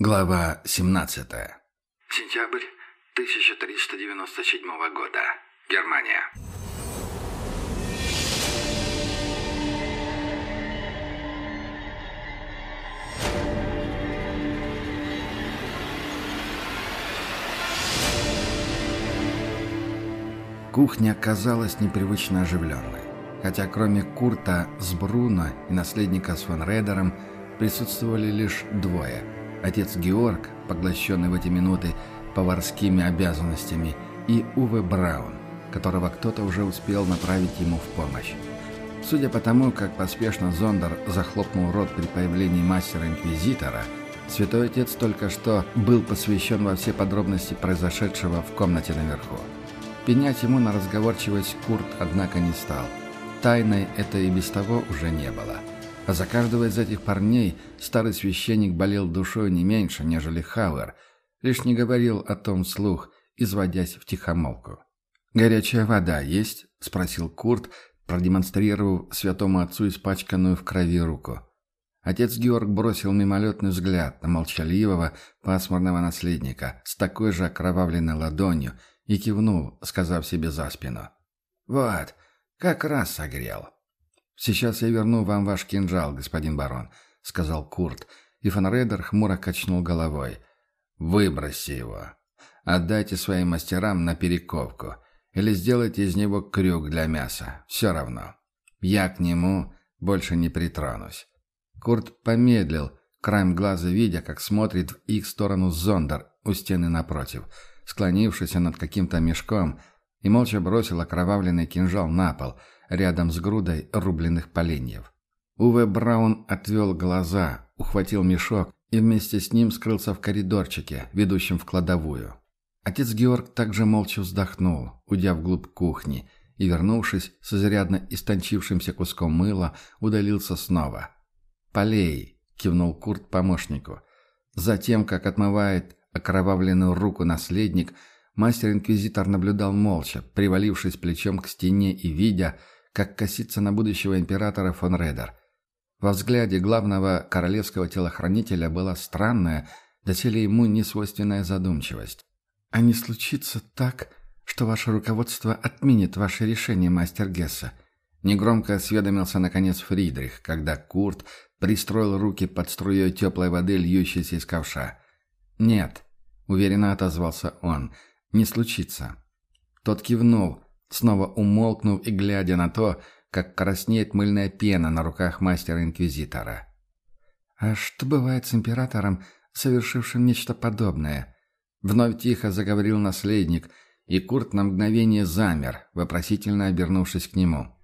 Глава 17. Сентябрь 1397 года. Германия. Кухня оказалась непривычно оживленной. Хотя кроме Курта с Бруно и наследника с фон Редером присутствовали лишь двое. Отец Георг, поглощенный в эти минуты поварскими обязанностями, и Уве Браун, которого кто-то уже успел направить ему в помощь. Судя по тому, как поспешно Зондер захлопнул рот при появлении мастера-инквизитора, святой отец только что был посвящен во все подробности произошедшего в комнате наверху. Пенять ему на разговорчивость Курт, однако, не стал. Тайной это и без того уже не было. А за каждого из этих парней старый священник болел душой не меньше, нежели Хауэр, лишь не говорил о том вслух, изводясь втихомолку. «Горячая вода есть?» — спросил Курт, продемонстрировав святому отцу испачканную в крови руку. Отец Георг бросил мимолетный взгляд на молчаливого, пасмурного наследника с такой же окровавленной ладонью и кивнул, сказав себе за спину: «Вот, как раз согрел». «Сейчас я верну вам ваш кинжал, господин барон», — сказал Курт, и фон Редер хмуро качнул головой. «Выбросьте его. Отдайте своим мастерам на перековку. Или сделайте из него крюк для мяса. Все равно. Я к нему больше не притронусь». Курт помедлил, краем глаза видя, как смотрит в их сторону Зондер у стены напротив, склонившийся над каким-то мешком, и молча бросил окровавленный кинжал на пол, рядом с грудой рубленых поленьев. Уве Браун отвел глаза, ухватил мешок и вместе с ним скрылся в коридорчике, ведущем в кладовую. Отец Георг также молча вздохнул, уйдя вглубь кухни, и, вернувшись с изрядно истончившимся куском мыла, удалился снова. «Полей!» — кивнул Курт помощнику. Затем, как отмывает окровавленную руку наследник, мастер-инквизитор наблюдал молча, привалившись плечом к стене и видя, как косится на будущего императора фон Редер. Во взгляде главного королевского телохранителя была странная, доселе ему несвойственная задумчивость. «А не случится так, что ваше руководство отменит ваше решение, мастер Гесса?» Негромко осведомился, наконец, Фридрих, когда Курт пристроил руки под струей теплой воды, льющейся из ковша. «Нет», — уверенно отозвался он, — «не случится». Тот кивнул, снова умолкнув и глядя на то, как краснеет мыльная пена на руках мастера-инквизитора. «А что бывает с императором, совершившим нечто подобное?» Вновь тихо заговорил наследник, и Курт на мгновение замер, вопросительно обернувшись к нему.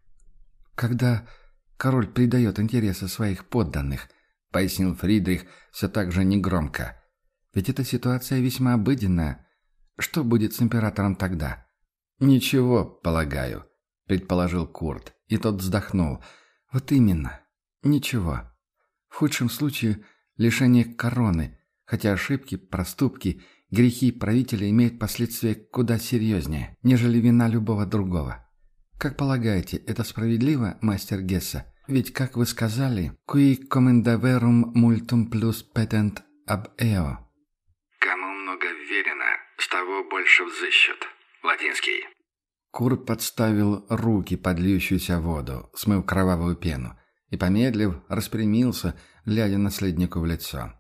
«Когда король предает интересы своих подданных», — пояснил Фридрих все так же негромко. «Ведь эта ситуация весьма обыденная. Что будет с императором тогда?» «Ничего, полагаю», — предположил Курт, и тот вздохнул. «Вот именно. Ничего. В худшем случае лишение короны, хотя ошибки, проступки, грехи правителя имеют последствия куда серьезнее, нежели вина любого другого. Как полагаете, это справедливо, мастер Гесса? Ведь, как вы сказали, «Qui commendaverum multum plus petent ab eo». Кому много верено, с того больше взыщут. Латинский. Курт подставил руки под льющуюся воду, смыв кровавую пену, и, помедлив, распрямился, глядя наследнику в лицо.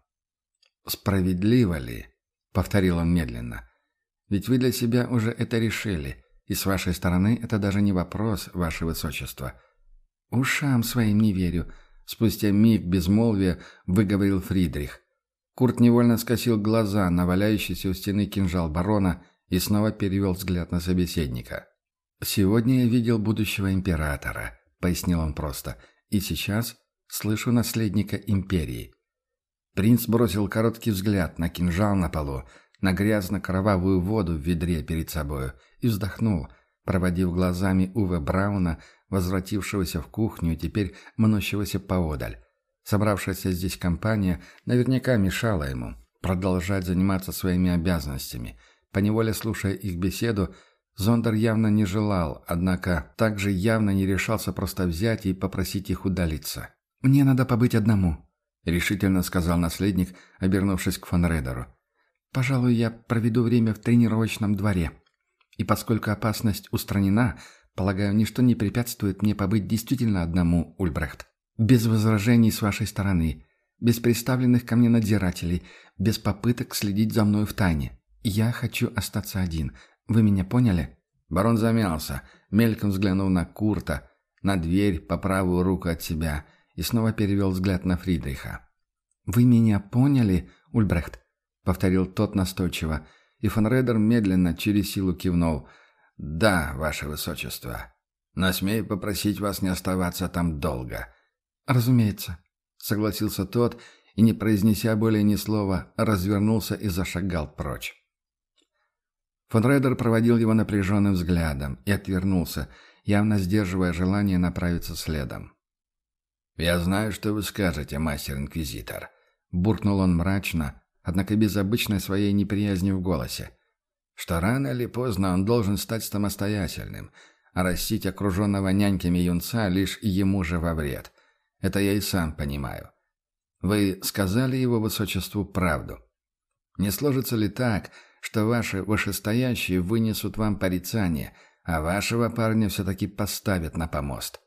«Справедливо ли?» — повторил он медленно. «Ведь вы для себя уже это решили, и с вашей стороны это даже не вопрос, ваше высочество». «Ушам своим не верю», — спустя миг безмолвия выговорил Фридрих. Курт невольно скосил глаза на валяющийся у стены кинжал барона и снова перевел взгляд на собеседника. «Сегодня я видел будущего императора», — пояснил он просто, — «и сейчас слышу наследника империи». Принц бросил короткий взгляд на кинжал на полу, на грязно-кровавую воду в ведре перед собою и вздохнул, проводив глазами Уве Брауна, возвратившегося в кухню и теперь мнущегося поодаль. Собравшаяся здесь компания наверняка мешала ему продолжать заниматься своими обязанностями. Поневоле слушая их беседу, Зондер явно не желал, однако также явно не решался просто взять и попросить их удалиться. «Мне надо побыть одному», — решительно сказал наследник, обернувшись к фон Рейдеру. «Пожалуй, я проведу время в тренировочном дворе. И поскольку опасность устранена, полагаю, ничто не препятствует мне побыть действительно одному, Ульбрехт. Без возражений с вашей стороны, без представленных ко мне надзирателей, без попыток следить за мной втайне. Я хочу остаться один. Вы меня поняли?» Барон замялся, мельком взглянув на Курта, на дверь по правую руку от себя, и снова перевел взгляд на Фридриха. «Вы меня поняли, Ульбрехт?» — повторил тот настойчиво, и фон Рейдер медленно, через силу кивнул. «Да, ваше высочество. Но смею попросить вас не оставаться там долго». «Разумеется», — согласился тот, и, не произнеся более ни слова, развернулся и зашагал прочь. Фон Рейдер проводил его напряженным взглядом и отвернулся, явно сдерживая желание направиться следом. «Я знаю, что вы скажете, мастер-инквизитор», — буркнул он мрачно, однако без обычной своей неприязни в голосе, «что рано или поздно он должен стать самостоятельным, а растить окруженного няньками юнца лишь ему же во вред. Это я и сам понимаю. Вы сказали его высочеству правду. Не сложится ли так, что ваши вышестоящие вынесут вам порицание, а вашего парня все-таки поставят на помост?»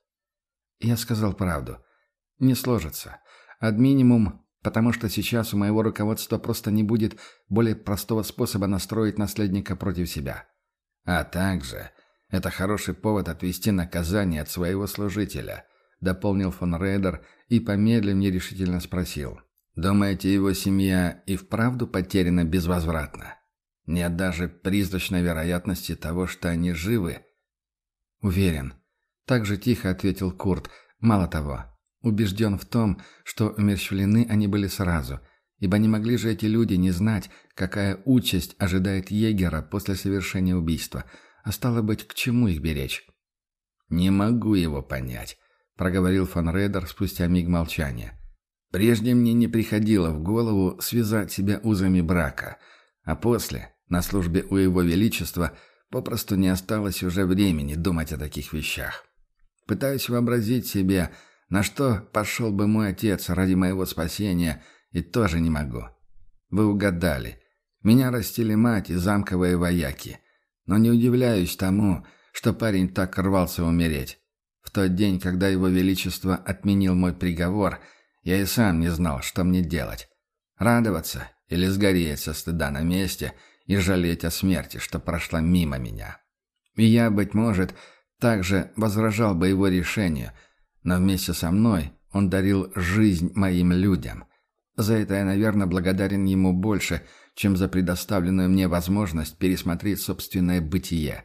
Я сказал правду. Не сложится. Ad минимум, потому что сейчас у моего руководства просто не будет более простого способа настроить наследника против себя. А также это хороший повод отвести наказание от своего служителя, дополнил фон Рейдер и, помедлив, нерешительно спросил. «Думаете, его семья и вправду потеряна безвозвратно? Нет даже призрачной вероятности того, что они живы?» «Уверен», — так же тихо ответил Курт. «Мало того, убежден в том, что умерщвлены они были сразу, ибо не могли же эти люди не знать, какая участь ожидает егера после совершения убийства, а стало быть, к чему их беречь?» «Не могу его понять», — проговорил фон Рейдер спустя миг молчания. «Прежде мне не приходило в голову связать себя узами брака, а после, на службе у Его Величества, попросту не осталось уже времени думать о таких вещах. Пытаюсь вообразить себе, на что пошел бы мой отец ради моего спасения, и тоже не могу. Вы угадали. Меня растили мать и замковые вояки. Но не удивляюсь тому, что парень так рвался умереть. В тот день, когда Его Величество отменил мой приговор, я и сам не знал, что мне делать. Радоваться или сгореть со стыда на месте и жалеть о смерти, что прошла мимо меня. И я, быть может, также возражал бы его решению, но вместе со мной он дарил жизнь моим людям. За это я, наверное, благодарен ему больше, чем за предоставленную мне возможность пересмотреть собственное бытие».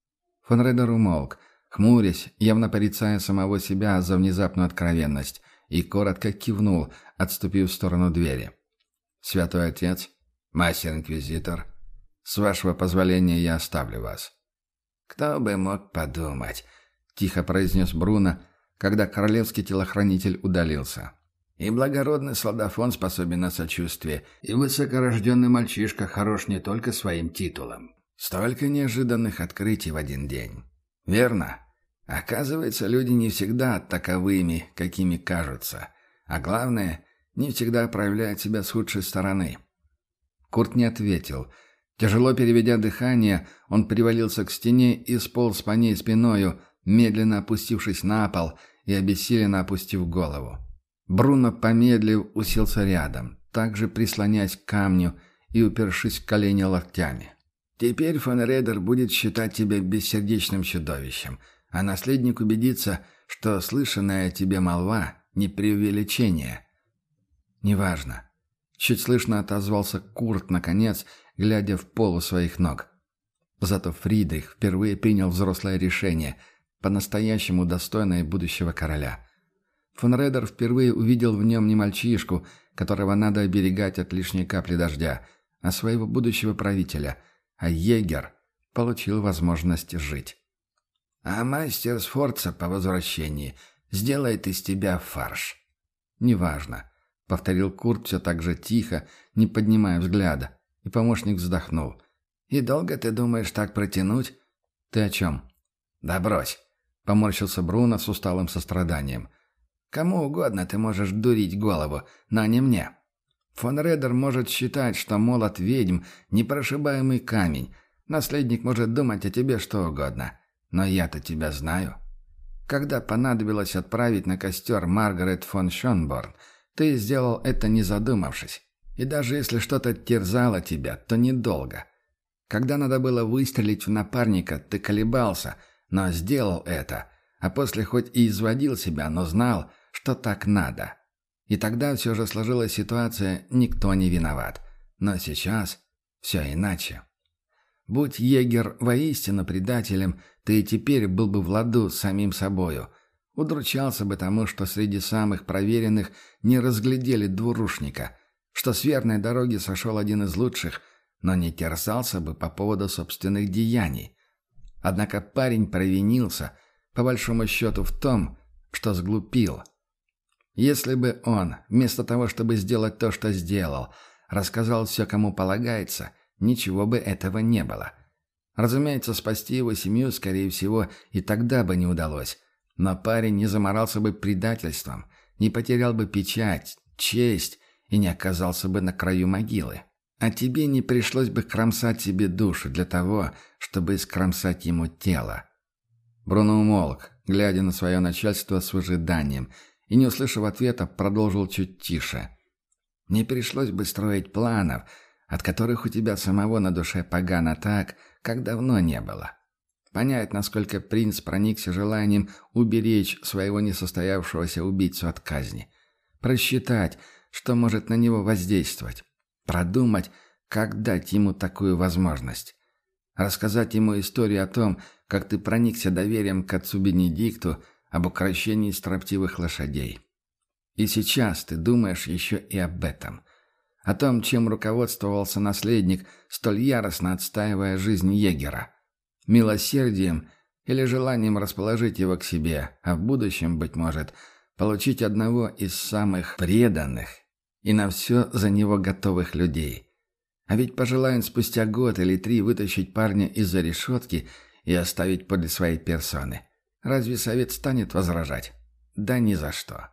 Фон Рейдер умолк, хмурясь, явно порицая самого себя за внезапную откровенность, и коротко кивнул, отступив в сторону двери. «Святой Отец, мастер-инквизитор, с вашего позволения я оставлю вас». «Кто бы мог подумать», — тихо произнес Бруно, когда королевский телохранитель удалился. «И благородный солдафон способен на сочувствие, и высокорожденный мальчишка хорош не только своим титулом. Столько неожиданных открытий в один день. Верно? Оказывается, люди не всегда таковыми, какими кажутся. А главное, не всегда проявляют себя с худшей стороны». Курт не ответил. Тяжело переведя дыхание, он привалился к стене и сполз по ней спиною, медленно опустившись на пол и обессиленно опустив голову. Бруно, помедлив, уселся рядом, также прислоняясь к камню и упершись в колени локтями. «Теперь фон Рейдер будет считать тебя бессердечным чудовищем, а наследник убедится, что слышанная о тебе молва — не преувеличение». «Неважно». Чуть слышно отозвался Курт, наконец, глядя в пол у своих ног. Зато Фридрих впервые принял взрослое решение, по-настоящему достойное будущего короля. Фон Рейдер впервые увидел в нем не мальчишку, которого надо оберегать от лишней капли дождя, а своего будущего правителя, а егер получил возможность жить. «А мастер Сфорца по возвращении сделает из тебя фарш». «Неважно», — повторил Курт все так же тихо, не поднимая взгляда, и помощник вздохнул. «И долго ты думаешь так протянуть?» «Ты о чем?» «Да брось», — поморщился Бруно с усталым состраданием. Кому угодно ты можешь дурить голову, но не мне. Фон Редер может считать, что молот ведьм — непрошибаемый камень. Наследник может думать о тебе что угодно. Но я-то тебя знаю. Когда понадобилось отправить на костер Маргарет фон Шонборн, ты сделал это не задумавшись. И даже если что-то терзало тебя, то недолго. Когда надо было выстрелить в напарника, ты колебался, но сделал это, а после хоть и изводил себя, но знал, что так надо. И тогда все же сложилась ситуация, никто не виноват. Но сейчас все иначе. Будь егер воистину предателем, ты и теперь был бы в ладу с самим собою. Удручался бы тому, что среди самых проверенных не разглядели двурушника, что с верной дороги сошел один из лучших, но не терзался бы по поводу собственных деяний. Однако парень провинился, по большому счету, в том, что сглупил. Если бы он, вместо того, чтобы сделать то, что сделал, рассказал все, кому полагается, ничего бы этого не было. Разумеется, спасти его семью, скорее всего, и тогда бы не удалось. Но парень не заморался бы предательством, не потерял бы печать, честь и не оказался бы на краю могилы. А тебе не пришлось бы кромсать себе душу для того, чтобы искромсать ему тело. Бруно умолк, глядя на свое начальство с выжиданием, и, не услышав ответа, продолжил чуть тише. «Не пришлось бы строить планов, от которых у тебя самого на душе погано так, как давно не было. Понять, насколько принц проникся желанием уберечь своего несостоявшегося убийцу от казни. Просчитать, что может на него воздействовать. Продумать, как дать ему такую возможность. Рассказать ему историю о том, как ты проникся доверием к отцу Бенедикту, об укрощении строптивых лошадей. И сейчас ты думаешь еще и об этом. О том, чем руководствовался наследник, столь яростно отстаивая жизнь егера. Милосердием или желанием расположить его к себе, а в будущем, быть может, получить одного из самых преданных и на все за него готовых людей. А ведь пожелая он спустя год или 3 вытащить парня из-за решетки и оставить подле своей персоны. Разве совет станет возражать? Да ни за что.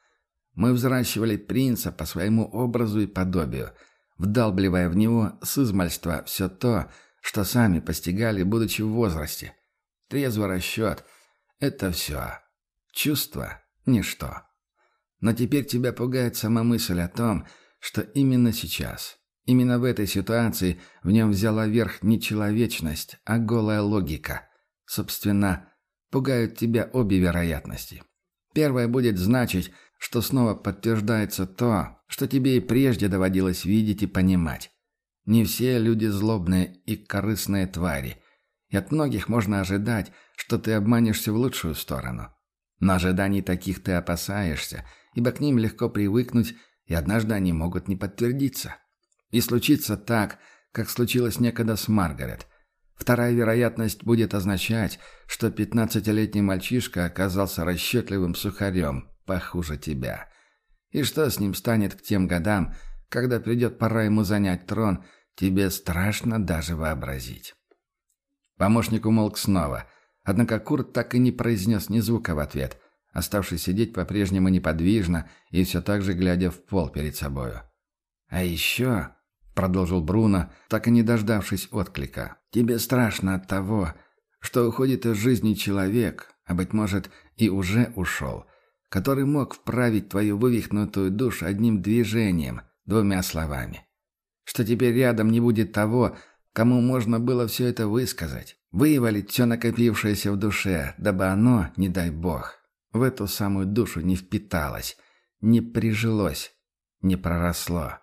Мы взращивали принца по своему образу и подобию, вдалбливая в него с измальства все то, что сами постигали, будучи в возрасте. Трезвый расчет — это все. Чувство — ничто. Но теперь тебя пугает сама мысль о том, что именно сейчас, именно в этой ситуации в нем взяла верх не человечность, а голая логика. Собственно, пугают тебя обе вероятности. Первая будет значить, что снова подтверждается то, что тебе и прежде доводилось видеть и понимать. Не все люди злобные и корыстные твари, и от многих можно ожидать, что ты обманешься в лучшую сторону. Но ожиданий таких ты опасаешься, ибо к ним легко привыкнуть, и однажды они могут не подтвердиться. И случится так, как случилось некогда с Маргарет. Вторая вероятность будет означать, что 15-летний мальчишка оказался расчетливым сухарем, похуже тебя. И что с ним станет к тем годам, когда придет пора ему занять трон, тебе страшно даже вообразить. Помощник умолк снова, однако Курт так и не произнес ни звука в ответ, оставшись сидеть по-прежнему неподвижно и все так же глядя в пол перед собою. «А еще», — продолжил Бруно, так и не дождавшись отклика, — «тебе страшно от того, что уходит из жизни человек, а, быть может, и уже ушел, который мог вправить твою вывихнутую душу одним движением, 2 словами. Что теперь рядом не будет того, кому можно было все это высказать, вывалить все накопившееся в душе, дабы оно, не дай бог, в эту самую душу не впиталось, не прижилось, не проросло.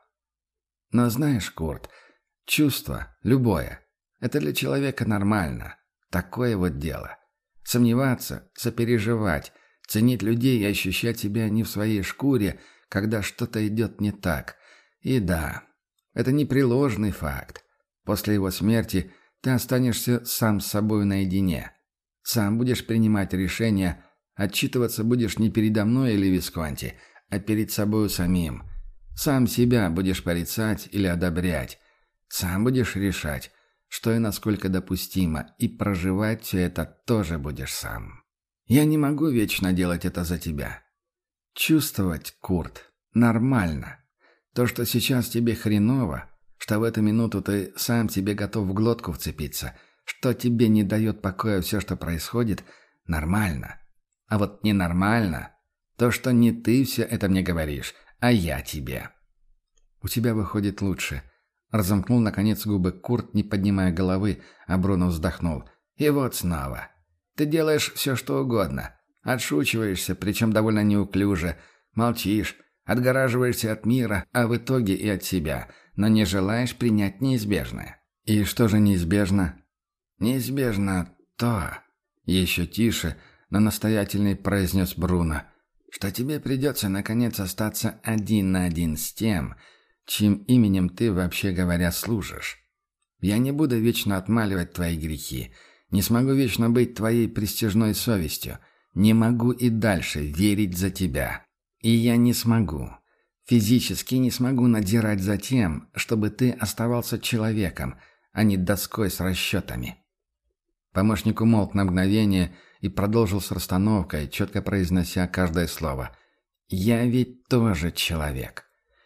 Но знаешь, Курт, чувство, любое, это для человека нормально. Такое вот дело. Сомневаться, сопереживать, ценить людей и ощущать себя не в своей шкуре, когда что-то идет не так. И да, это непреложный факт. После его смерти ты останешься сам с собой наедине. Сам будешь принимать решения, отчитываться будешь не передо мной или Висконти, а перед собой самим. Сам себя будешь порицать или одобрять. Сам будешь решать, что и насколько допустимо, и проживать все это тоже будешь сам. Я не могу вечно делать это за тебя. Чувствовать, Курт, нормально. То, что сейчас тебе хреново, что в эту минуту ты сам тебе готов в глотку вцепиться, что тебе не дает покоя все, что происходит, нормально. А вот ненормально то, что не ты все это мне говоришь, а я тебе. У тебя выходит лучше. Разомкнул, наконец, губы Курт, не поднимая головы, а Бруно вздохнул. И вот снова. Ты делаешь все, что угодно. Отшучиваешься, причем довольно неуклюже. Молчишь, отгораживаешься от мира, а в итоге и от себя, но не желаешь принять неизбежное. И что же неизбежно? Неизбежно то, еще тише, но настоятельный произнес Бруно, что тебе придется наконец остаться один на один с тем, чьим именем ты, вообще говоря, служишь. Я не буду вечно отмаливать твои грехи, не смогу вечно быть твоей престижной совестью, не могу и дальше верить за тебя. И я не смогу, физически не смогу надзирать за тем, чтобы ты оставался человеком, а не доской с расчетами. Помощник умолк на мгновение и продолжил с расстановкой, четко произнося каждое слово. «Я ведь тоже человек.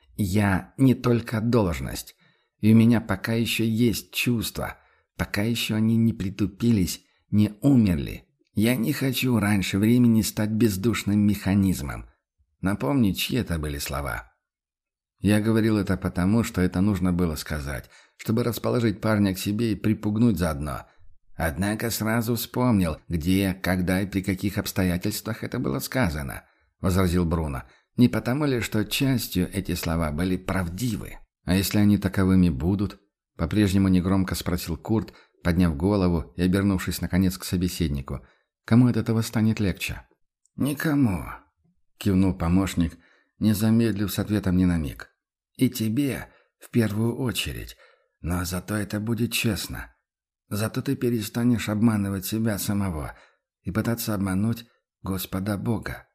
Я не только должность. И у меня пока еще есть чувства, пока еще они не притупились, не умерли. Я не хочу раньше времени стать бездушным механизмом». Напомни, чьи это были слова. Я говорил это потому, что это нужно было сказать, чтобы расположить парня к себе и припугнуть заодно. Однако сразу вспомнил, где, когда и при каких обстоятельствах это было сказано, — возразил Бруно. Не потому ли, что частью эти слова были правдивы? А если они таковыми будут? По-прежнему негромко спросил Курт, подняв голову и обернувшись наконец к собеседнику. Кому от этого станет легче? Никому, — кивнул помощник, не замедлив с ответом ни на миг. И тебе в первую очередь, но зато это будет честно. Зато ты перестанешь обманывать себя самого и пытаться обмануть Господа Бога.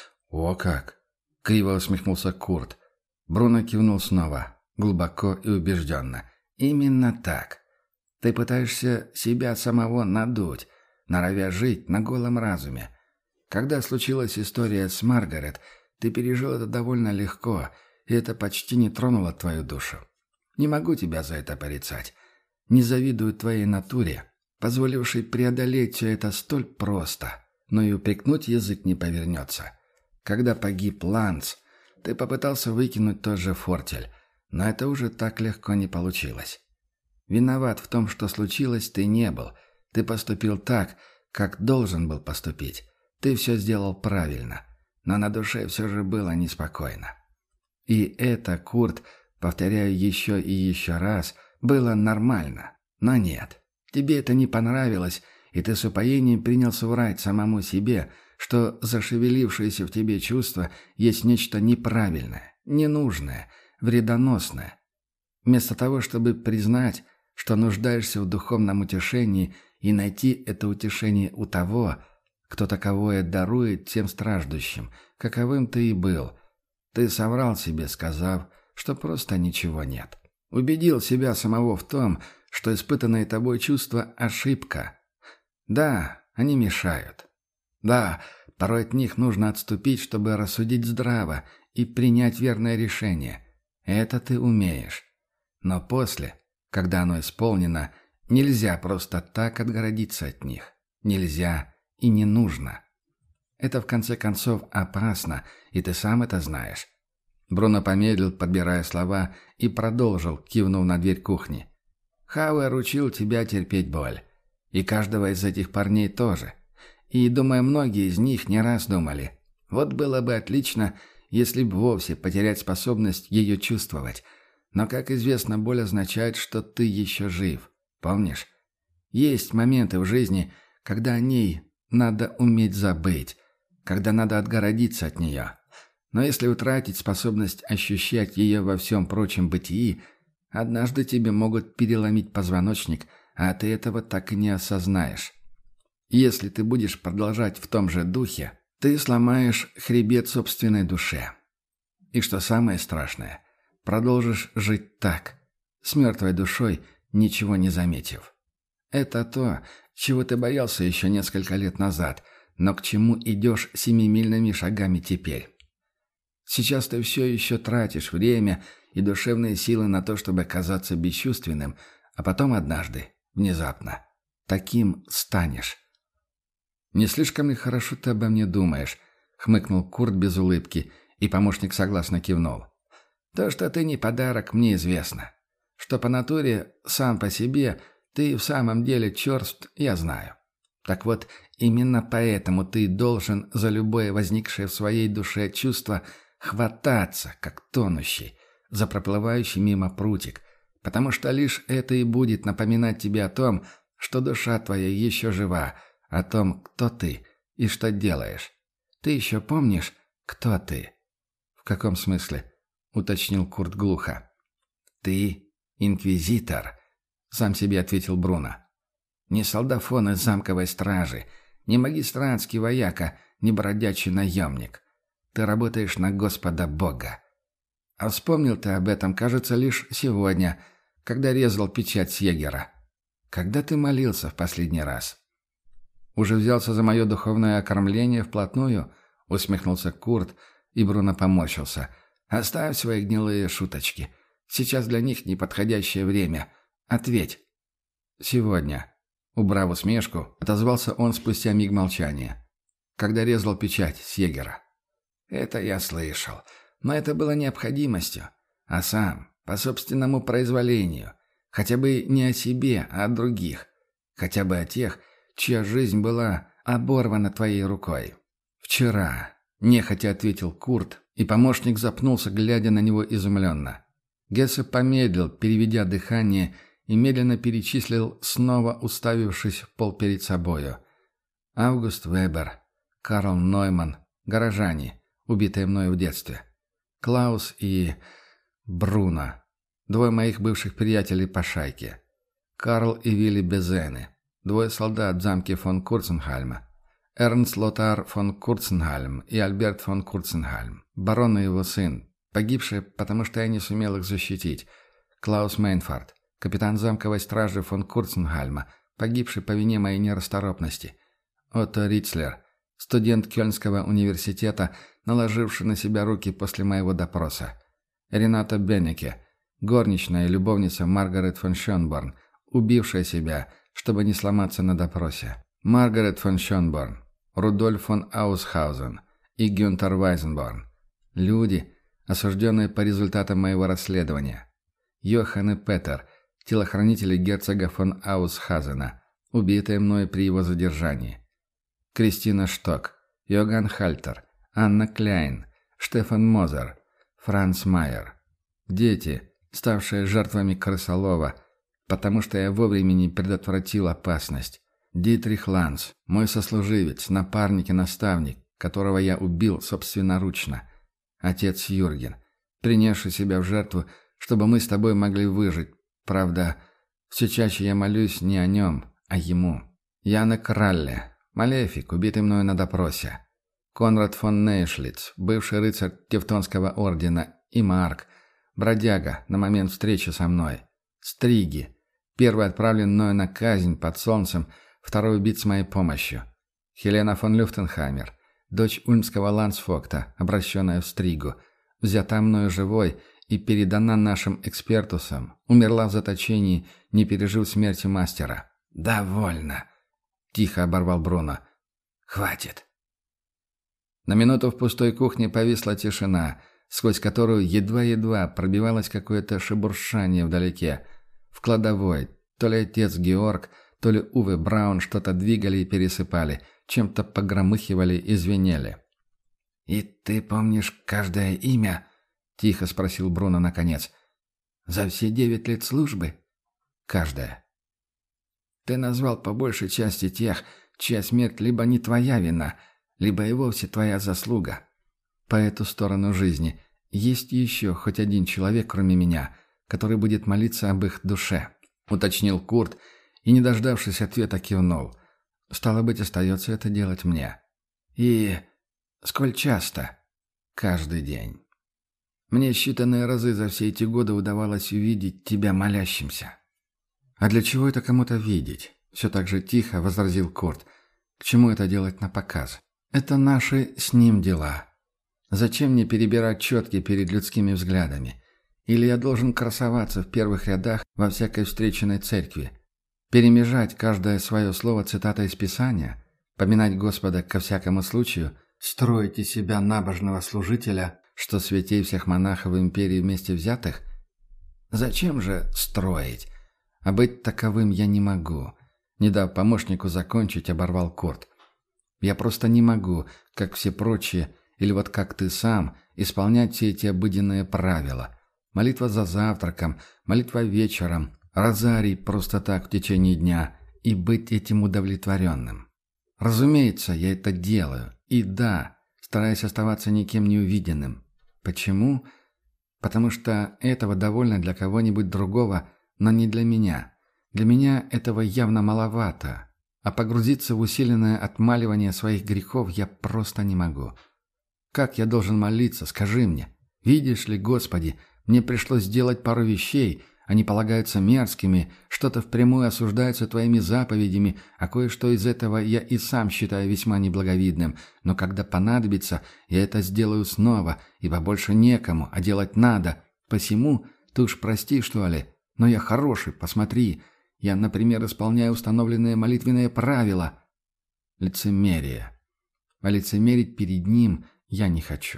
«О как!» — криво усмехнулся Курт. Бруно кивнул снова, глубоко и убежденно. «Именно так. Ты пытаешься себя самого надуть, норовя жить на голом разуме. Когда случилась история с Маргарет, ты пережил это довольно легко, и это почти не тронуло твою душу. Не могу тебя за это порицать. Не завидую твоей натуре, позволившей преодолеть все это столь просто, но и упрекнуть язык не повернется. Когда погиб Ланс, ты попытался выкинуть тот же фортель, но это уже так легко не получилось. Виноват в том, что случилось, ты не был. Ты поступил так, как должен был поступить. Ты все сделал правильно, но на душе все же было неспокойно. И это, Курт, повторяю еще и еще раз, было нормально. Но нет, тебе это не понравилось, и ты с упоением принялся врать самому себе, что зашевелившееся в тебе чувство есть нечто неправильное, ненужное, вредоносное. Вместо того, чтобы признать, что нуждаешься в духовном утешении и найти это утешение у того, кто таковое дарует тем страждущим, каковым ты и был, ты соврал себе, сказав, что просто ничего нет. Убедил себя самого в том, что испытанные тобой чувства – ошибка. Да, они мешают. Да, порой от них нужно отступить, чтобы рассудить здраво и принять верное решение. Это ты умеешь. Но после, когда оно исполнено, нельзя просто так отгородиться от них. Нельзя и не нужно. Это, в конце концов, опасно, и ты сам это знаешь. Бруно помедлил, подбирая слова, и продолжил, кивнув на дверь кухни. «Хауэр учил тебя терпеть боль. И каждого из этих парней тоже. И, думаю, многие из них не раз думали. Вот было бы отлично, если бы вовсе потерять способность ее чувствовать. Но, как известно, боль означает, что ты еще жив. Помнишь? Есть моменты в жизни, когда о ней надо уметь забыть, когда надо отгородиться от нее. Но если утратить способность ощущать ее во всем прочем бытии, однажды тебе могут переломить позвоночник, а ты этого так и не осознаешь. Если ты будешь продолжать в том же духе, ты сломаешь хребет собственной душе. И что самое страшное, продолжишь жить так, с мертвой душой, ничего не заметив. Это то, чего ты боялся еще несколько лет назад, но к чему идешь семимильными шагами теперь. Сейчас ты все еще тратишь время и душевные силы на то, чтобы казаться бесчувственным, а потом однажды, внезапно, таким станешь. «Не слишком ли хорошо ты обо мне думаешь?» — хмыкнул Курт без улыбки, и помощник согласно кивнул. «То, что ты не подарок, мне известно. Что по натуре, сам по себе, ты в самом деле черст, я знаю. Так вот, именно поэтому ты должен за любое возникшее в своей душе чувство хвататься, как тонущий, за проплывающий мимо прутик, потому что лишь это и будет напоминать тебе о том, что душа твоя еще жива, о том, кто ты и что делаешь. Ты еще помнишь, кто ты?» «В каком смысле?» — уточнил Курт глухо. «Ты инквизитор», — сам себе ответил Бруно. «Не солдафон из замковой стражи, не магистратский вояка, не бродячий наемник. Ты работаешь на Господа Бога. А вспомнил ты об этом, кажется, лишь сегодня, когда резал печать с егера. Когда ты молился в последний раз?» «Уже взялся за мое духовное окормление вплотную?» — усмехнулся Курт, и Бруно поморщился. «Оставь свои гнилые шуточки. Сейчас для них неподходящее время. Ответь». «Сегодня». Убрав усмешку, отозвался он спустя миг молчания. «Когда резал печать с егера». «Это я слышал. Но это было необходимостью. А сам, по собственному произволению. Хотя бы не о себе, а о других. Хотя бы о тех, чья жизнь была оборвана твоей рукой». «Вчера», — нехотя ответил Курт, и помощник запнулся, глядя на него изумленно. Гессе помедлил, переведя дыхание, и медленно перечислил, снова уставившись в пол перед собою. Август Вебер, Карл Нойман, горожане, убитые мною в детстве. Клаус и Бруно, двое моих бывших приятелей по шайке. Карл и Вилли Безены, двое солдат в замке фон Курценхальма. Эрнст Лотар фон Курценхальм и Альберт фон Курценхальм, барон и его сын, погибшие, потому что я не сумел их защитить. Клаус Мейнфард, капитан замковой стражи фон Курценхальма, погибший по вине моей нерасторопности. Отто Рицлер, студент Кёльнского университета, наложивший на себя руки после моего допроса. Рената Беннеке, горничная и любовница Маргарет фон Шёнборн, убившая себя, чтобы не сломаться на допросе. Маргарет фон Шёнборн, Рудольф фон Аусхаузен и Гюнтер Вайзенборн. Люди, осужденные по результатам моего расследования. Йохан и Петер, телохранители герцога фон Аусхазена, убитые мною при его задержании. Кристина Шток, Йоганн Хальтер, Анна Кляйн, Штефан Мозер, Франц Майер. Дети, ставшие жертвами крысолова, потому что я вовремя не предотвратил опасность. Дитрих Ланс, мой сослуживец, напарник и наставник, которого я убил собственноручно. Отец Юрген, принесший себя в жертву, чтобы мы с тобой могли выжить. Правда, все чаще я молюсь не о нем, а ему. Яна Кралле, Малефик, убитый мною на допросе. Конрад фон Нейшлиц, бывший рыцарь Тевтонского ордена, и Марк, бродяга, на момент встречи со мной. Стриги, первый отправлен мною на казнь под солнцем, второй убит с моей помощью. Хелена фон Люфтенхаймер, дочь ульмского лансфокта, обращенная в Стригу, взята мною живой и передана нашим экспертусам, умерла в заточении, не пережив смерти мастера. «Довольно», — тихо оборвал Бруно. «Хватит». На минуту в пустой кухне повисла тишина, сквозь которую едва-едва пробивалось какое-то шебуршание вдалеке. В кладовой то ли отец Георг, то ли Уве Браун что-то двигали и пересыпали, чем-то погромыхивали и звенели. «И ты помнишь каждое имя?» — тихо спросил Бруно наконец. «За все 9 лет службы?» «Каждое». «Ты назвал по большей части тех, чья смерть либо не твоя вина, либо и вовсе твоя заслуга. По эту сторону жизни есть еще хоть один человек, кроме меня, который будет молиться об их душе», — уточнил Курт, и, не дождавшись ответа, кивнул. «Стало быть, остается это делать мне». «И сколь часто?» «Каждый день. Мне считанные разы за все эти годы удавалось увидеть тебя молящимся». «А для чего это кому-то видеть?» — все так же тихо возразил Курт. «К чему это делать на показ? Это наши с ним дела. Зачем мне перебирать четки перед людскими взглядами? Или я должен красоваться в первых рядах во всякой встреченной церкви? Перемежать каждое свое слово цитатой из Писания? Поминать Господа ко всякому случаю? Строить из себя набожного служителя, что святей всех монахов в империи вместе взятых? Зачем же строить? А быть таковым я не могу. Не дав помощнику закончить, оборвал Курт. Я просто не могу, как все прочие, или вот как ты сам, исполнять все эти обыденные правила. Молитва за завтраком, молитва вечером, розарий просто так в течение дня и быть этим удовлетворенным. Разумеется, я это делаю. И да, стараюсь оставаться никем не увиденным. Почему? Потому что этого довольно для кого-нибудь другого, но не для меня. Для меня этого явно маловато. А погрузиться в усиленное отмаливание своих грехов я просто не могу. Как я должен молиться, скажи мне? Видишь ли, Господи, мне пришлось сделать пару вещей, они полагаются мерзкими, что-то впрямую осуждается твоими заповедями, а кое-что из этого я и сам считаю весьма неблаговидным. Но когда понадобится, я это сделаю снова, ибо больше некому, а делать надо. Посему, ты уж прости, что ли, но я хороший, посмотри. Я, например, исполняю установленные молитвенные правила. Лицемерие. А лицемерить перед ним я не хочу.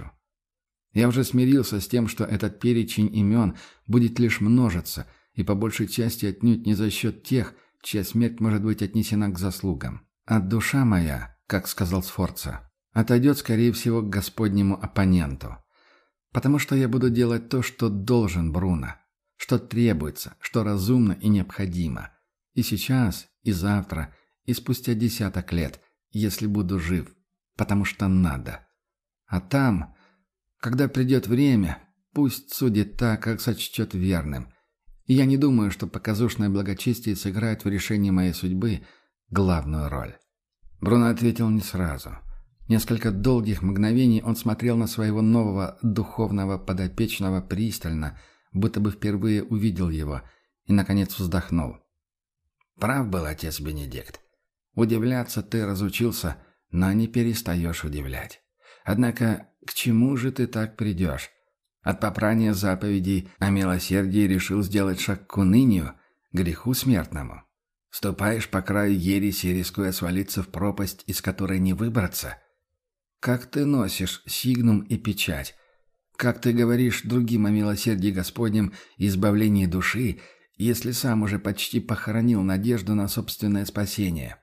Я уже смирился с тем, что этот перечень имен будет лишь множиться, и по большей части отнюдь не за счет тех, чья смерть может быть отнесена к заслугам. А душа моя, как сказал Сфорца, отойдет, скорее всего, к господнему оппоненту. Потому что я буду делать то, что должен Бруно, что требуется, что разумно и необходимо. И сейчас, и завтра, и спустя 10 лет, если буду жив, потому что надо. А там, когда придет время, пусть судит так, как сочтет верным. И я не думаю, что показушное благочестие сыграет в решении моей судьбы главную роль. Бруно ответил не сразу. Несколько долгих мгновений он смотрел на своего нового духовного подопечного пристально, будто бы впервые увидел его, и, наконец, вздохнул. «Прав был отец Бенедикт. Удивляться ты разучился, но не перестаешь удивлять. Однако, к чему же ты так придешь? От попрания заповедей о милосердии решил сделать шаг к унынию, греху смертному. Ступаешь по краю ереси, рискуя свалиться в пропасть, из которой не выбраться? Как ты носишь сигнум и печать? Как ты говоришь другим о милосердии Господнем и избавлении души, если сам уже почти похоронил надежду на собственное спасение?»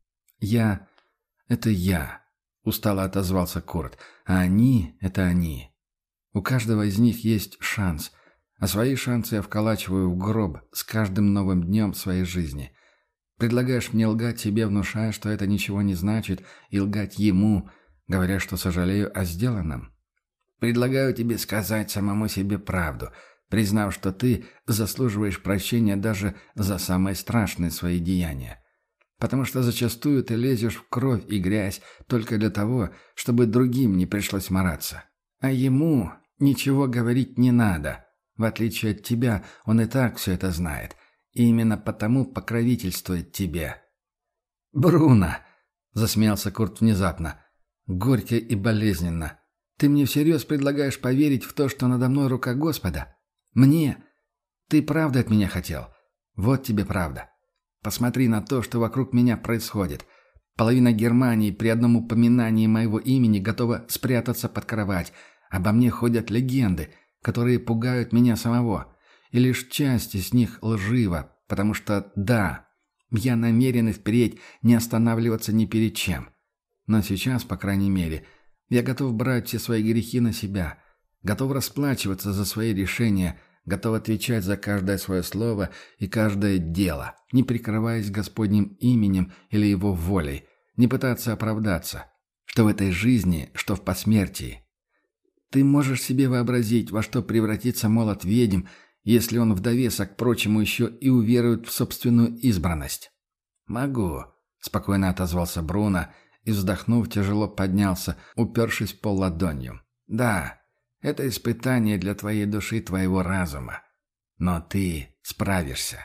«Я — это я», — устало отозвался Курт, — «а они — это они. У каждого из них есть шанс, а свои шансы я вколачиваю в гроб с каждым новым днем своей жизни. Предлагаешь мне лгать себе, внушая, что это ничего не значит, и лгать ему, говоря, что сожалею о сделанном? Предлагаю тебе сказать самому себе правду, признав, что ты заслуживаешь прощения даже за самые страшные свои деяния. Потому что зачастую ты лезешь в кровь и грязь только для того, чтобы другим не пришлось мараться. А ему ничего говорить не надо. В отличие от тебя, он и так все это знает. И именно потому покровительствует тебе». «Бруно!» — засмеялся Курт внезапно. Горько и болезненно. «Ты мне всерьез предлагаешь поверить в то, что надо мной рука Господа? Мне? Ты правда от меня хотел? Вот тебе правда. Посмотри на то, что вокруг меня происходит. Половина Германии при одном упоминании моего имени готова спрятаться под кровать. Обо мне ходят легенды, которые пугают меня самого. И лишь часть из них лжива, потому что, да, я намерен и впредь не останавливаться ни перед чем. Но сейчас, по крайней мере, я готов брать все свои грехи на себя, готов расплачиваться за свои решения, готов отвечать за каждое свое слово и каждое дело, не прикрываясь Господним именем или Его волей, не пытаться оправдаться, что в этой жизни, что в посмертии. Ты можешь себе вообразить, во что превратится молот ведьм, если он в довесок к прочему еще и уверует в собственную избранность? «Могу», — спокойно отозвался Бруно и, вздохнув, тяжело поднялся, упершись в пол ладонью. «Да, это испытание для твоей души, твоего разума. Но ты справишься.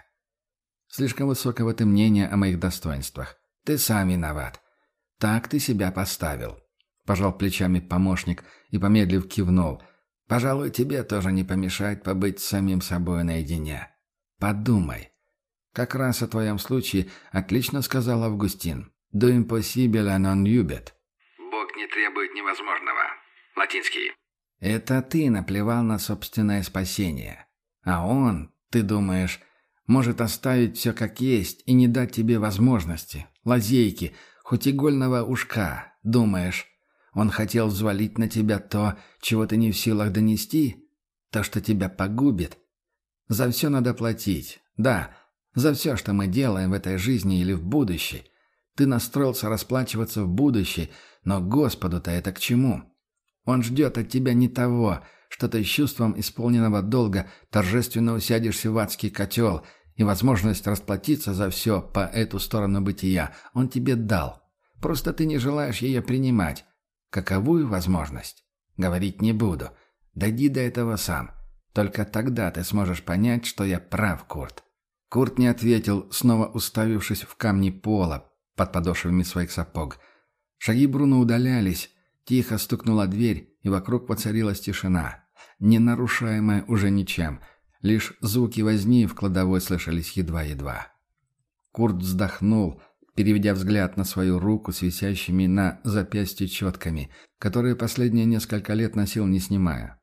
Слишком высокого ты мнения о моих достоинствах. Ты сам виноват. Так ты себя поставил. пожал плечами помощник и, помедлив, кивнул. «Пожалуй, тебе тоже не помешает побыть с самим собой наедине. Подумай. Как раз о твоем случае отлично сказал Августин. «Do impossibile non iubet». Бог не требует невозможного. Латинский. Это ты наплевал на собственное спасение. А он, ты думаешь, может оставить все как есть и не дать тебе возможности, лазейки, хоть игольного ушка, думаешь. Он хотел взвалить на тебя то, чего ты не в силах донести, то, что тебя погубит. За все надо платить, да, за все, что мы делаем в этой жизни или в будущей. Ты настроился расплачиваться в будущей, но Господу-то это к чему? Он ждет от тебя не того, что ты с чувством исполненного долга торжественно усядешься в адский котел, и возможность расплатиться за все по эту сторону бытия он тебе дал. Просто ты не желаешь ее принимать. Каковую возможность? Говорить не буду. Дойди до этого сам. Только тогда ты сможешь понять, что я прав, Курт». Курт не ответил, снова уставившись в камни пола под подошвами своих сапог. Шаги Бруно удалялись, тихо стукнула дверь, и вокруг воцарилась тишина, не нарушаемая уже ничем. Лишь звуки возни в кладовой слышались едва-едва. Курт вздохнул, переведя взгляд на свою руку с висящими на запястье четками, которые последние несколько лет носил не снимая.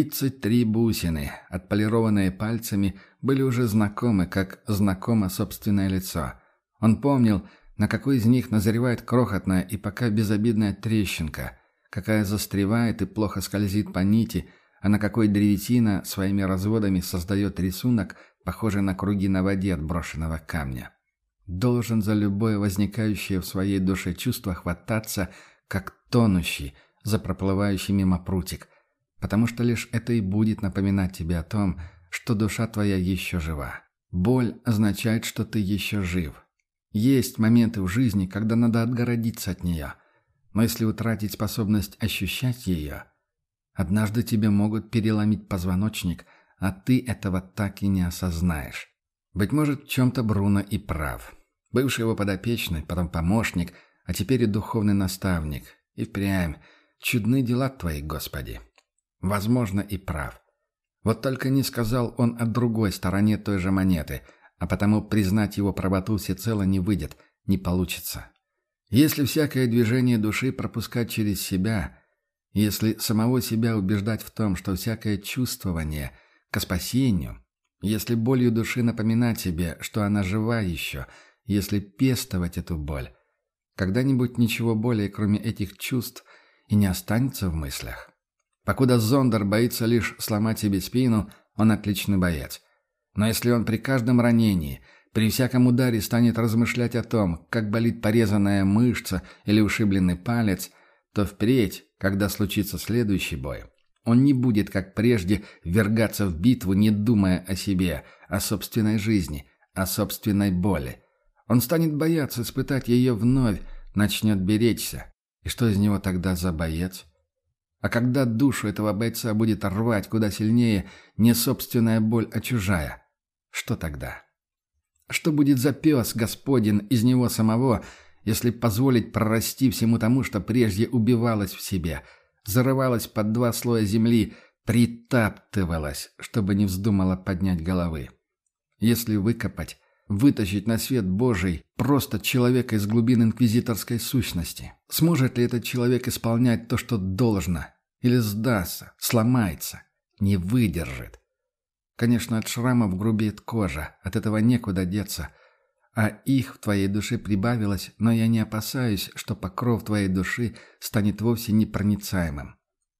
33 бусины, отполированные пальцами, были уже знакомы, как знакомо собственное лицо. Он помнил, на какой из них назревает крохотная и пока безобидная трещинка, какая застревает и плохо скользит по нити, а на какой древесина своими разводами создает рисунок, похожий на круги на воде от брошенного камня. Должен за любое возникающее в своей душе чувство хвататься, как тонущий, за проплывающий мимо прутик, потому что лишь это и будет напоминать тебе о том, что душа твоя еще жива. Боль означает, что ты еще жив. Есть моменты в жизни, когда надо отгородиться от нее. Но если утратить способность ощущать ее, однажды тебе могут переломить позвоночник, а ты этого так и не осознаешь. Быть может, в чем-то Бруно и прав. Бывший его подопечный, потом помощник, а теперь и духовный наставник. И впрямь чудны дела твои, Господи. Возможно, и прав. Вот только не сказал он о другой стороне той же монеты, а потому признать его правоту всецело не выйдет, не получится. Если всякое движение души пропускать через себя, если самого себя убеждать в том, что всякое чувствование ко спасению, если болью души напоминать себе, что она жива еще, если пестовать эту боль, когда-нибудь ничего более, кроме этих чувств, и не останется в мыслях. Покуда Зондер боится лишь сломать себе спину, он отличный боец. Но если он при каждом ранении, при всяком ударе станет размышлять о том, как болит порезанная мышца или ушибленный палец, то впредь, когда случится следующий бой, он не будет, как прежде, ввергаться в битву, не думая о себе, о собственной жизни, о собственной боли. Он станет бояться испытать ее вновь, начнет беречься. И что из него тогда за боец? А когда душу этого бойца будет рвать куда сильнее не собственная боль, а чужая, что тогда? Что будет за пес, господин, из него самого, если позволить прорасти всему тому, что прежде убивалось в себе, зарывалось под 2 слоя земли, притаптывалось, чтобы не вздумало поднять головы? Если выкопать, вытащить на свет Божий просто человека из глубин инквизиторской сущности, сможет ли этот человек исполнять то, что должно? Или сдастся, сломается, не выдержит? Конечно, от шрамов грубеет кожа, от этого некуда деться. А их в твоей душе прибавилось, но я не опасаюсь, что покров твоей души станет вовсе непроницаемым.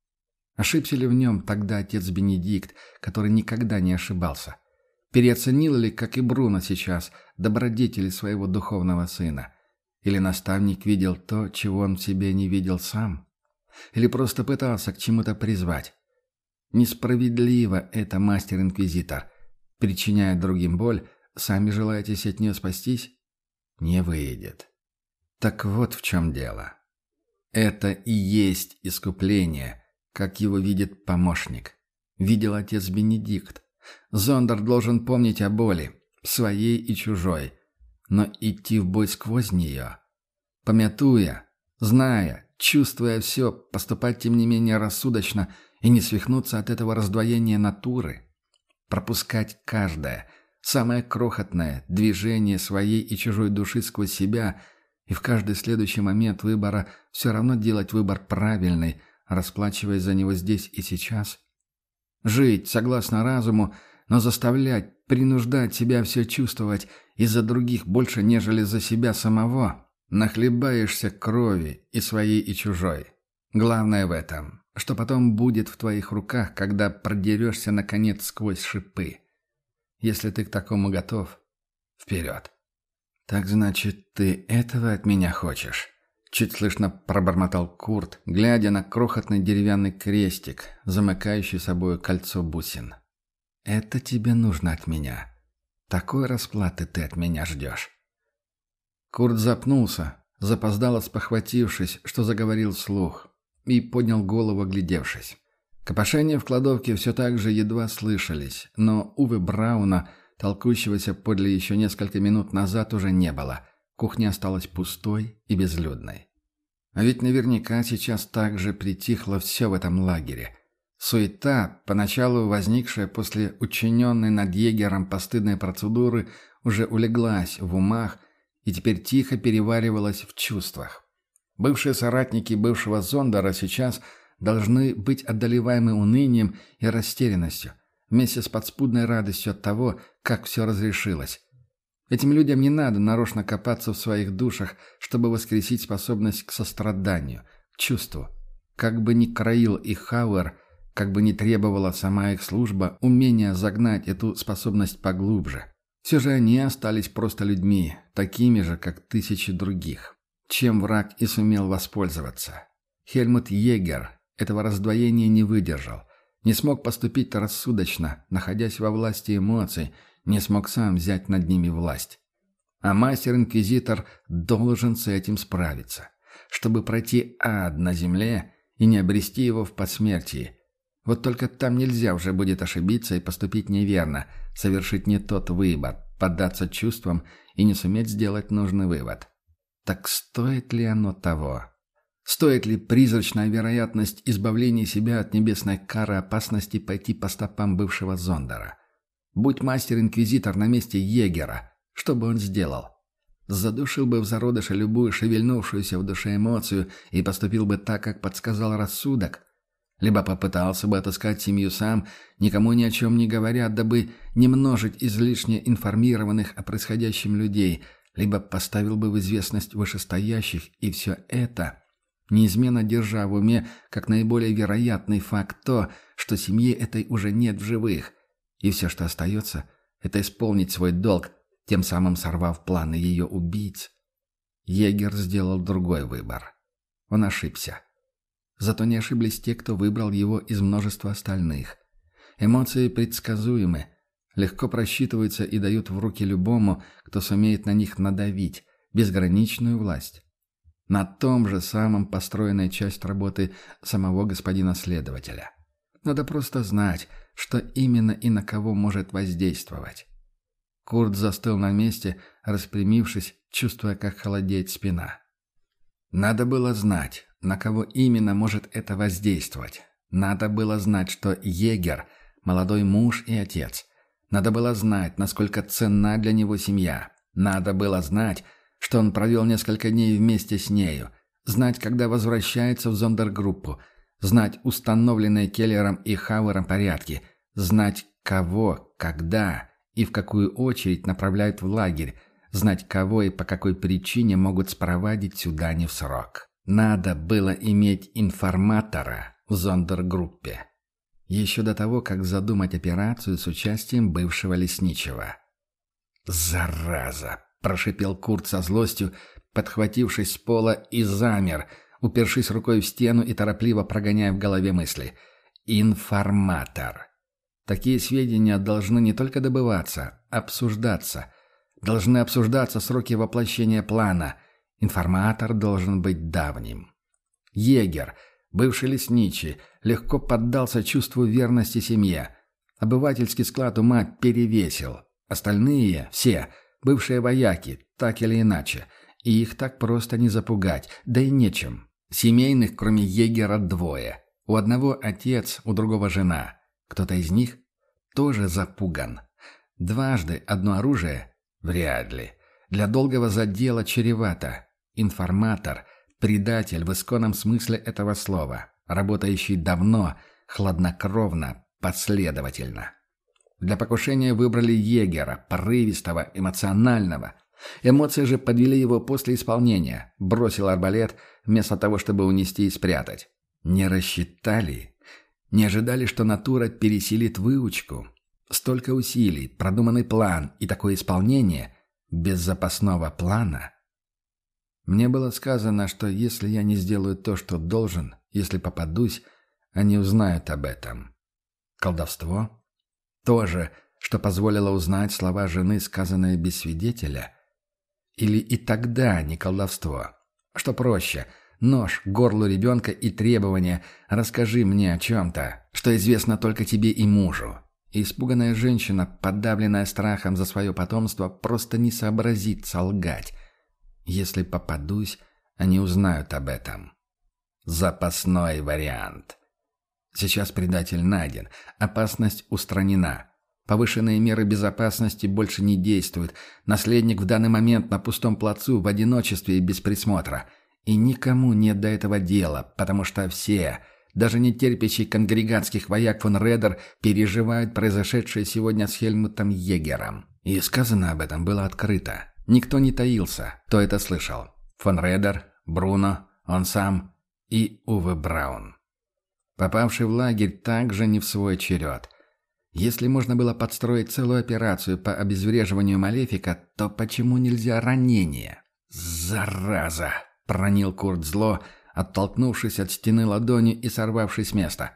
Ошибся ли в нем тогда отец Бенедикт, который никогда не ошибался? Переоценил ли, как и Бруно сейчас, добродетели своего духовного сына? Или наставник видел то, чего он в себе не видел сам? Или просто пытался к чему-то призвать? Несправедливо это, мастер-инквизитор. Причиняя другим боль, сами желаете от нее спастись? Не выйдет. Так вот в чем дело. Это и есть искупление, как его видит помощник. Видел отец Бенедикт. Зондер должен помнить о боли, своей и чужой, но идти в бой сквозь нее, помятуя, зная, чувствуя все, поступать тем не менее рассудочно и не свихнуться от этого раздвоения натуры. Пропускать каждое, самое крохотное движение своей и чужой души сквозь себя и в каждый следующий момент выбора все равно делать выбор правильный, расплачиваясь за него здесь и сейчас. Жить согласно разуму, но заставлять, принуждать себя все чувствовать из-за других больше, нежели за себя самого. Нахлебаешься крови и своей, и чужой. Главное в этом, что потом будет в твоих руках, когда продерешься, наконец, сквозь шипы. Если ты к такому готов, вперед. «Так значит, ты этого от меня хочешь?» Чуть слышно пробормотал Курт, глядя на крохотный деревянный крестик, замыкающий собой кольцо бусин. «Это тебе нужно от меня. Такой расплаты ты от меня ждешь». Курт запнулся, запоздало спохватившись, что заговорил вслух, и поднял голову, оглядевшись. Копошения в кладовке все так же едва слышались, но Уве Брауна, толкущегося подле еще несколько минут назад, уже не было. Кухня осталась пустой и безлюдной. А ведь наверняка сейчас также притихло все в этом лагере. Суета, поначалу возникшая после учиненной над егером постыдной процедуры, уже улеглась в умах и теперь тихо переваривалась в чувствах. Бывшие соратники бывшего Зондера сейчас должны быть одолеваемы унынием и растерянностью, вместе с подспудной радостью от того, как все разрешилось. Этим людям не надо нарочно копаться в своих душах, чтобы воскресить способность к состраданию, к чувству. Как бы ни краил их Хауэр, как бы ни требовала сама их служба умения загнать эту способность поглубже. Все же они остались просто людьми, такими же, как тысячи других. Чем враг и сумел воспользоваться. Хельмут Егер этого раздвоения не выдержал, не смог поступить рассудочно, находясь во власти эмоций, не смог сам взять над ними власть. А мастер-инквизитор должен с этим справиться, чтобы пройти ад на земле и не обрести его в посмертии. Вот только там нельзя уже будет ошибиться и поступить неверно, совершить не тот выбор, поддаться чувствам и не суметь сделать нужный вывод. Так стоит ли оно того? Стоит ли призрачная вероятность избавления себя от небесной кары опасности пойти по стопам бывшего Зондера? Будь мастер-инквизитор на месте егера, что бы он сделал? Задушил бы в зародыше любую шевельнувшуюся в душе эмоцию и поступил бы так, как подсказал рассудок? Либо попытался бы отыскать семью сам, никому ни о чем не говоря, дабы не множить излишне информированных о происходящем людей, либо поставил бы в известность вышестоящих, и все это, неизменно держа в уме как наиболее вероятный факт то, что семьи этой уже нет в живых, и все, что остается, это исполнить свой долг, тем самым сорвав планы ее убийц. Егер сделал другой выбор. Он ошибся. Зато не ошиблись те, кто выбрал его из множества остальных. Эмоции предсказуемы, легко просчитываются и дают в руки любому, кто сумеет на них надавить, безграничную власть. На том же самом построенная часть работы самого господина следователя. Надо просто знать, что именно и на кого может воздействовать. Курт застыл на месте, распрямившись, чувствуя, как холодеет спина. Надо было знать, на кого именно может это воздействовать. Надо было знать, что егер – молодой муж и отец. Надо было знать, насколько ценна для него семья. Надо было знать, что он провел несколько дней вместе с нею. Знать, когда возвращается в зондергруппу. Знать установленные Келлером и Хауэром порядки. Знать, кого, когда и в какую очередь направляют в лагерь. Знать, кого и по какой причине могут спровадить сюда не в срок. Надо было иметь информатора в зондергруппе. Еще до того, как задумать операцию с участием бывшего лесничего. «Зараза!» – прошипел Курт со злостью, подхватившись с пола и замер, упершись рукой в стену и торопливо прогоняя в голове мысли. «Информатор!» Такие сведения должны не только добываться, обсуждаться. Должны обсуждаться сроки воплощения плана. Информатор должен быть давним. Егер, бывший лесничий, легко поддался чувству верности семье. Обывательский склад ума перевесил. Остальные, все, бывшие вояки, так или иначе. И их так просто не запугать, да и нечем. Семейных, кроме егера, двое. У одного отец, у другого жена. Кто-то из них тоже запуган. Дважды одно оружие? Вряд ли. Для долгого задела чревато. Информатор, предатель в исконном смысле этого слова, работающий давно, хладнокровно, последовательно. Для покушения выбрали егера, порывистого, эмоционального. Эмоции же подвели его после исполнения. Бросил арбалет, вместо того, чтобы унести и спрятать. Не рассчитали. Не ожидали, что натура пересилит выучку. Столько усилий, продуманный план и такое исполнение без запасного плана. Мне было сказано, что если я не сделаю то, что должен, если попадусь, они узнают об этом. Колдовство? То же, что позволило узнать слова жены, сказанные без свидетеля? Или и тогда не колдовство? Что проще? Нож к горлу ребенка и требование «расскажи мне о чем-то, что известно только тебе и мужу». И испуганная женщина, подавленная страхом за свое потомство, просто не сообразит солгать. Если попадусь, они узнают об этом. Запасной вариант. Сейчас предатель найден, опасность устранена. Повышенные меры безопасности больше не действуют. Наследник в данный момент на пустом плацу, в одиночестве и без присмотра. И никому нет до этого дела, потому что все, даже не терпящий конгрегатских вояк фон Редер, переживают произошедшее сегодня с Хельмутом Егером. И сказано об этом было открыто. Никто не таился, кто это слышал. Фон Редер, Бруно, он сам и Уве Браун. Попавший в лагерь также не в свой черед. Если можно было подстроить целую операцию по обезвреживанию Малефика, то почему нельзя ранение? «Зараза!» — пронил Курт зло, оттолкнувшись от стены ладонью и сорвавшись с места.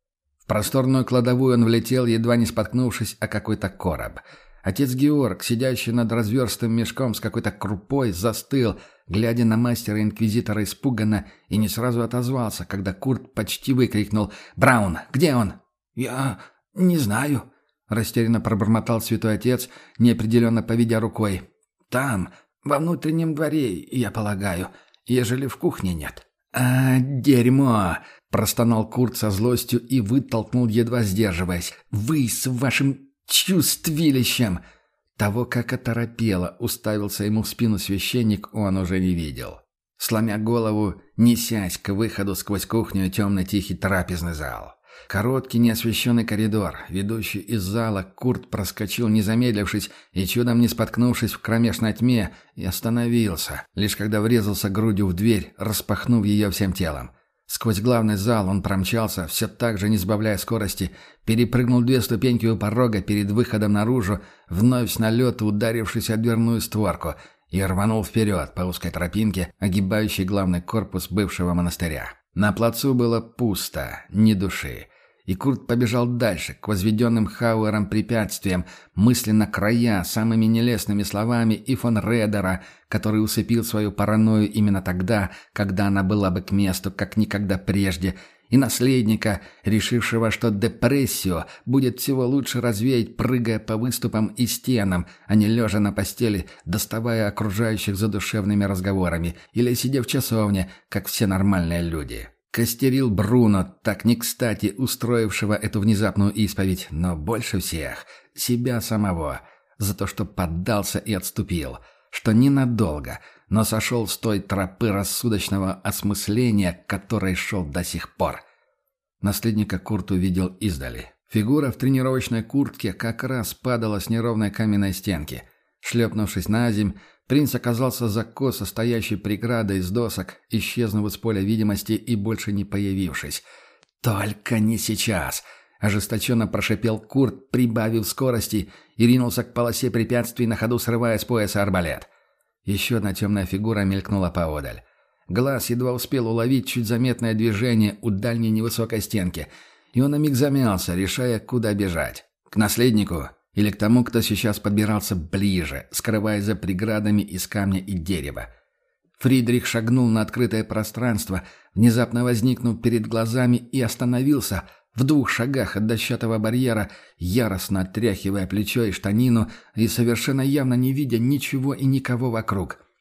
В просторную кладовую он влетел, едва не споткнувшись о какой-то короб. Отец Георг, сидящий над разверстым мешком с какой-то крупой, застыл, глядя на мастера-инквизитора испуганно, и не сразу отозвался, когда Курт почти выкрикнул: «Браун, где он?» «Я не знаю», — растерянно пробормотал святой отец, неопределенно поведя рукой. «Там, во внутреннем дворе, я полагаю, ежели в кухне нет». «А, дерьмо!» — простонал Курт со злостью и вытолкнул, едва сдерживаясь. «Вы с вашим чувствилищем!» Того, как оторопело, уставился ему в спину священник, он уже не видел. Сломя голову, несясь к выходу сквозь кухню и темный тихий трапезный зал. Короткий неосвещенный коридор, ведущий из зала, Курт проскочил, не замедлившись и чудом не споткнувшись в кромешной тьме, и остановился, лишь когда врезался грудью в дверь, распахнув ее всем телом. Сквозь главный зал он промчался, все так же не сбавляя скорости, перепрыгнул 2 ступеньки у порога перед выходом наружу, вновь с налета ударившись о дверную створку, и рванул вперед по узкой тропинке, огибающей главный корпус бывшего монастыря. На плацу было пусто, ни души. И Курт побежал дальше, к возведенным Хауэром препятствиям, мысленно края самыми нелестными словами и фон Редера, который усыпил свою паранойю именно тогда, когда она была бы к месту, как никогда прежде, и наследника, решившего, что депрессию будет всего лучше развеять, прыгая по выступам и стенам, а не лежа на постели, доставая окружающих задушевными разговорами, или сидя в часовне, как все нормальные люди. Костерил Бруно, так не кстати устроившего эту внезапную исповедь, но больше всех — себя самого, за то, что поддался и отступил, что ненадолго, но сошел с той тропы рассудочного осмысления, которой шел до сих пор. Наследника Курт увидел издали. Фигура в тренировочной куртке как раз падала с неровной каменной стенки. Шлепнувшись на земь, принц оказался за косо стоящей преградой из досок, исчезнув из поля видимости и больше не появившись. «Только не сейчас!» — ожесточенно прошипел Курт, прибавив скорости, и ринулся к полосе препятствий, на ходу срывая с пояса арбалет. Еще одна темная фигура мелькнула поодаль. Глаз едва успел уловить чуть заметное движение у дальней невысокой стенки, и он на миг замялся, решая, куда бежать. К наследнику или к тому, кто сейчас подбирался ближе, скрываясь за преградами из камня и дерева. Фридрих шагнул на открытое пространство, внезапно возникнув перед глазами, и остановился в 2 шагах от дощатого барьера, яростно отряхивая плечо и штанину и совершенно явно не видя ничего и никого вокруг.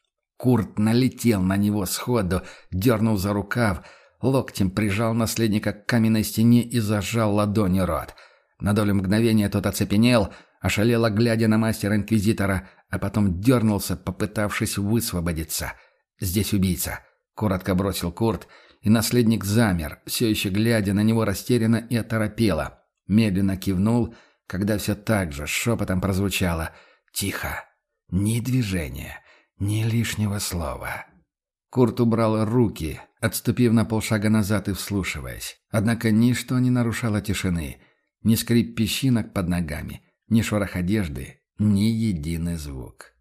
Курт налетел на него сходу, дернул за рукав, локтем прижал наследника к каменной стене и зажал ладонью рот. На долю мгновения тот оцепенел, ошалело глядя на мастера-инквизитора, а потом дернулся, попытавшись высвободиться. «Здесь убийца», — коротко бросил Курт, и наследник замер, все еще глядя на него растерянно и оторопело. Медленно кивнул, когда все так же шепотом прозвучало: «Тихо! Ни движения, ни лишнего слова». Курт убрал руки, отступив на полшага назад и вслушиваясь. Однако ничто не нарушало тишины. Ни скрип песчинок под ногами, ни шорох одежды, ни единый звук.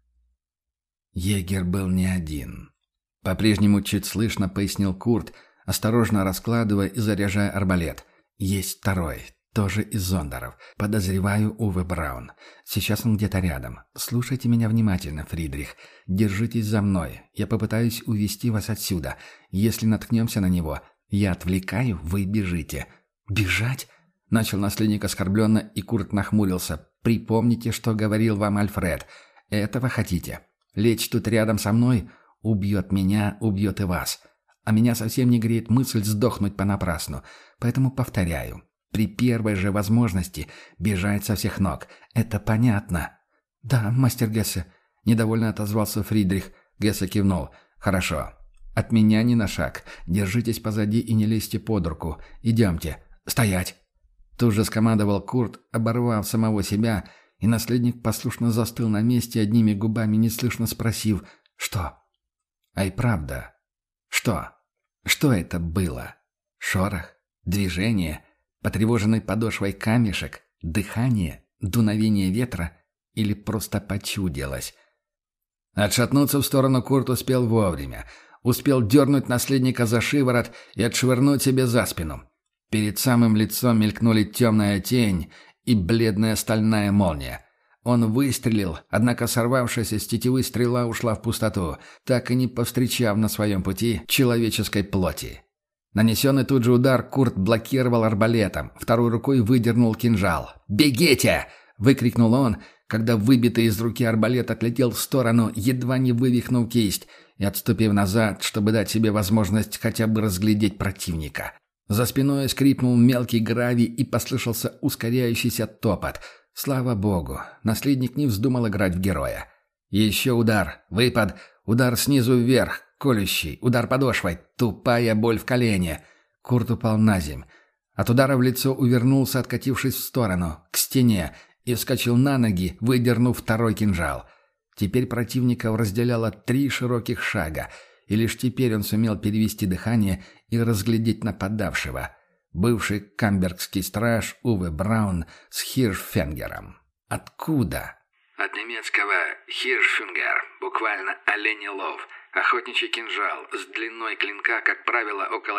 Егерь был не один. По-прежнему чуть слышно пояснил Курт, осторожно раскладывая и заряжая арбалет. «Есть второй, тоже из Зондеров. Подозреваю, Уве Браун. Сейчас он где-то рядом. Слушайте меня внимательно, Фридрих. Держитесь за мной. Я попытаюсь увести вас отсюда. Если наткнемся на него, я отвлекаю, вы бежите». «Бежать?» — начал наследник оскорбленно, и Курт нахмурился. «Припомните, что говорил вам Альфред. Этого хотите? Лечь тут рядом со мной? Убьет меня, убьет и вас. А меня совсем не греет мысль сдохнуть понапрасну. Поэтому повторяю. При первой же возможности бежать со всех ног. Это понятно?» «Да, мастер Гессе», — недовольно отозвался Фридрих. Гессе кивнул. «Хорошо. От меня ни на шаг. Держитесь позади и не лезьте под руку. Идемте. Стоять!» Тут же скомандовал Курт, оборвав самого себя, и наследник послушно застыл на месте, одними губами неслышно спросив: «Что?» А и правда. Что? Что это было? Шорох? Движение? Потревоженный подошвой камешек? Дыхание? Дуновение ветра? Или просто почудилось? Отшатнуться в сторону Курт успел вовремя. Успел дернуть наследника за шиворот и отшвырнуть себе за спину. Перед самым лицом мелькнули темная тень и бледная стальная молния. Он выстрелил, однако сорвавшаяся с тетивы стрела ушла в пустоту, так и не повстречав на своем пути человеческой плоти. Нанесенный тут же удар Курт блокировал арбалетом, второй рукой выдернул кинжал. «Бегите!» — выкрикнул он, когда выбитый из руки арбалет отлетел в сторону, едва не вывихнув кисть, и отступив назад, чтобы дать себе возможность хотя бы разглядеть противника. За спиной скрипнул мелкий гравий и послышался ускоряющийся топот. Слава богу, наследник не вздумал играть в героя. Еще удар, выпад, удар снизу вверх, колющий, удар подошвой, тупая боль в колене. Курт упал на земь. От удара в лицо увернулся, откатившись в сторону, к стене, и вскочил на ноги, выдернув второй кинжал. Теперь противников разделяло 3 широких шага, и лишь теперь он сумел перевести дыхание и разглядеть нападавшего. Бывший камбергский страж Уве Браун с Хиршфенгером. Откуда? От немецкого «Хиршфюнгер», буквально «оленей лов», охотничий кинжал с длиной клинка, как правило, около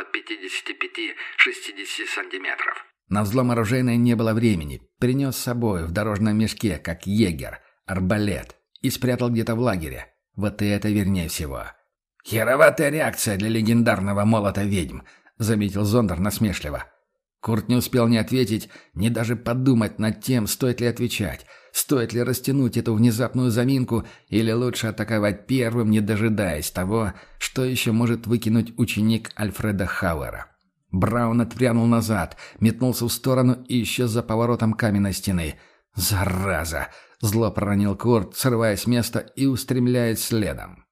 55-60 сантиметров. На взлом оружейной не было времени. Принес с собой в дорожном мешке, как егерь, арбалет, и спрятал где-то в лагере. Вот и это вернее всего. «Хероватая реакция для легендарного молота ведьм», — заметил Зондер насмешливо. Курт не успел ни ответить, ни даже подумать над тем, стоит ли отвечать, стоит ли растянуть эту внезапную заминку, или лучше атаковать первым, не дожидаясь того, что еще может выкинуть ученик Альфреда Хауэра. Браун отпрянул назад, метнулся в сторону и исчез за поворотом каменной стены. «Зараза!» — зло проронил Курт, срываясь с места и устремляясь следом.